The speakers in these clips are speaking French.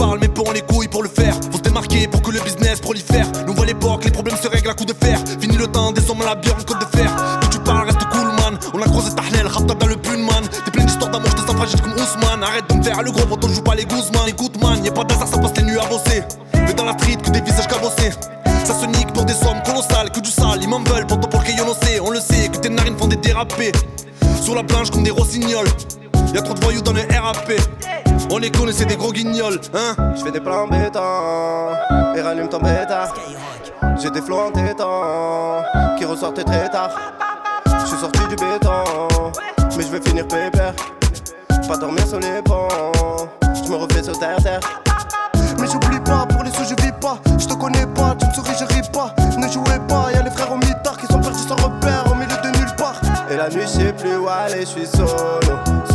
parle mais peu on les couilles pour le faire. Faut se démarquer pour que le business prolifère. Nouvelle époque, les problèmes se règlent à coups de fer. Fini le temps des hommes à la bière en côte de fer. Que tu parles reste cool man. On a croisé Tahnel, Rapta dans le pun man. T'es plein d'histoires d'amour, j'te sens fragile comme Ousmane. Arrête de me faire le gros quand on joue pas les Guzman. Écoute man, y'a pas d'hasard, ça passe les nuits à bosser. Mais dans la street que des visages cabossés. Ça se nique pour des sommes colossales, que du sale, ils m'en veulent pourtant pour le caillonocé. On le sait, que tes narines font des dérapés. Sur la planche comme des rossignols. Y'a trop de voyous dans le RAP. On les connaît, c'est des gros guignols, hein. J'fais des plans béton et rallume ton bêta. J'ai des flots entêtants qui ressortaient très tard. J'suis sorti du béton, mais j'vais finir pépère. Pas dormir sur les ponts, j'me refais sur terre. Mais j'oublie pas, pour les sous je vis pas. J'te connais pas, tu me souris, je ris pas. Ne jouez pas, y'a les frères au mitard qui sont perdus sans repère au milieu de nulle part. Et la nuit j'sais plus où aller, j'suis solo.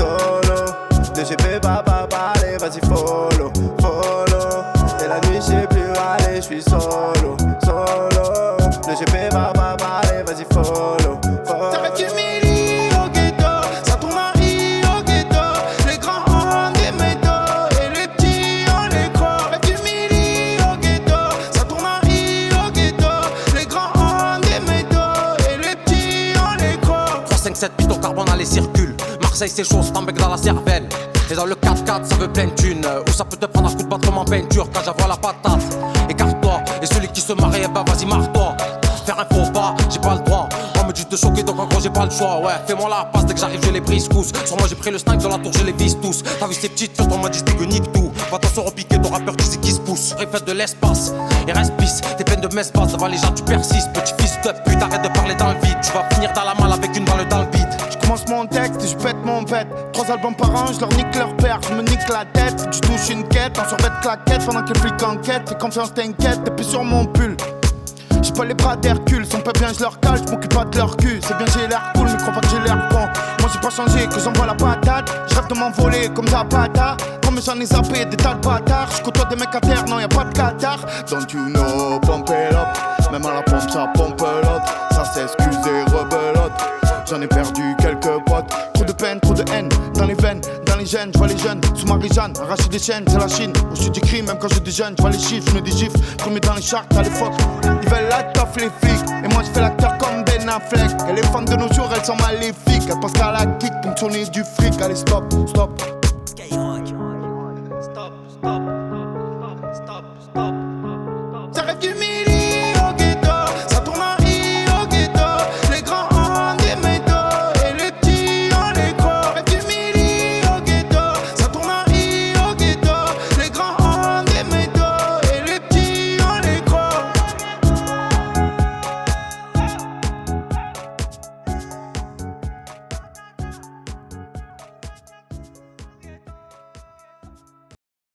DGP papa, allez vas-y follow. Et la nuit j'sais plus où aller, j'suis solo. DGP papa, allez vas-y follow. Ça fait du milli au ghetto, ça tourne en i au ghetto. Les grands ont des métaux et les petits on les croit. Ça fait du milli au ghetto, ça tourne en i au ghetto. Les grands ont des métaux et les petits on les croit. 3, 5, 7 pitons carbone dans les circules. Marseille c'est chaud, c'est un bec dans la cervelle. Et dans le 4x4 ça veut plein de thunes. Ou ça peut te prendre un coup de battement en peinture quand j'avoue la patate. Écarte-toi, et celui qui se marie, eh bah vas-y marre-toi. Faire un faux pas, j'ai pas le droit. On me dit de choquer donc en gros j'ai pas le choix. Ouais, fais-moi la passe, dès que j'arrive je les brise tous. Sur moi j'ai pris le snipe de la tour, je les vise tous. T'as vu ces petites fiottes, on m'a dit que nique tout. Va t'en se repiquer, ton rappeur tu sais qui se pousse. Refait de l'espace, et reste pisse. T'es pleine de messe basse, devant les gens tu persistes. Petit fils de pute, arrête de parler dans le vide. Tu vas finir dans la malle avec une balle dans le bide. J'commence mon texte et j'pète mon pète. 3 albums par an, j'leur nique leur père. J'me nique la tête, tu touches une quête. En survêt de claquette pendant que le flic enquête. Fais confiance, t'inquiète, t'es plus sur mon pull. J'ai pas les bras d'Hercule, sont pas bien, je leur cale, je m'occupe pas de leur cul. C'est bien, j'ai l'air cool, mais crois pas que j'ai l'air con. Moi j'ai pas changé, que j'envoie la patate. Je rêve de m'envoler comme Zapata. Comme j'en ai zappé des tas de bâtards. Je côtoie des mecs à terre, non y'a pas de cathare. Don't you know, pump it up. Même à la pompe, ça pompe l'autre. Ça s'excuse et rebelote. J'en ai perdu quelques potes. Trop de peine, trop de haine, dans les veines, dans les gènes. Je vois les jeunes, sous Marie-Jeanne, arracher des chaînes, c'est la Chine. Au sud du crime, même quand je déjeune, je vois les chiffres, je me des gifs. Premier dans les charts, à l'époque. Ils veulent la toffe, les flics. Et moi je fais l'acteur comme Ben Affleck. Et les femmes de nos jours, elles sont maléfiques. Elles pensent qu'à la kick, ponctionner du fric. Allez, stop, stop. Skyrock. Stop, stop.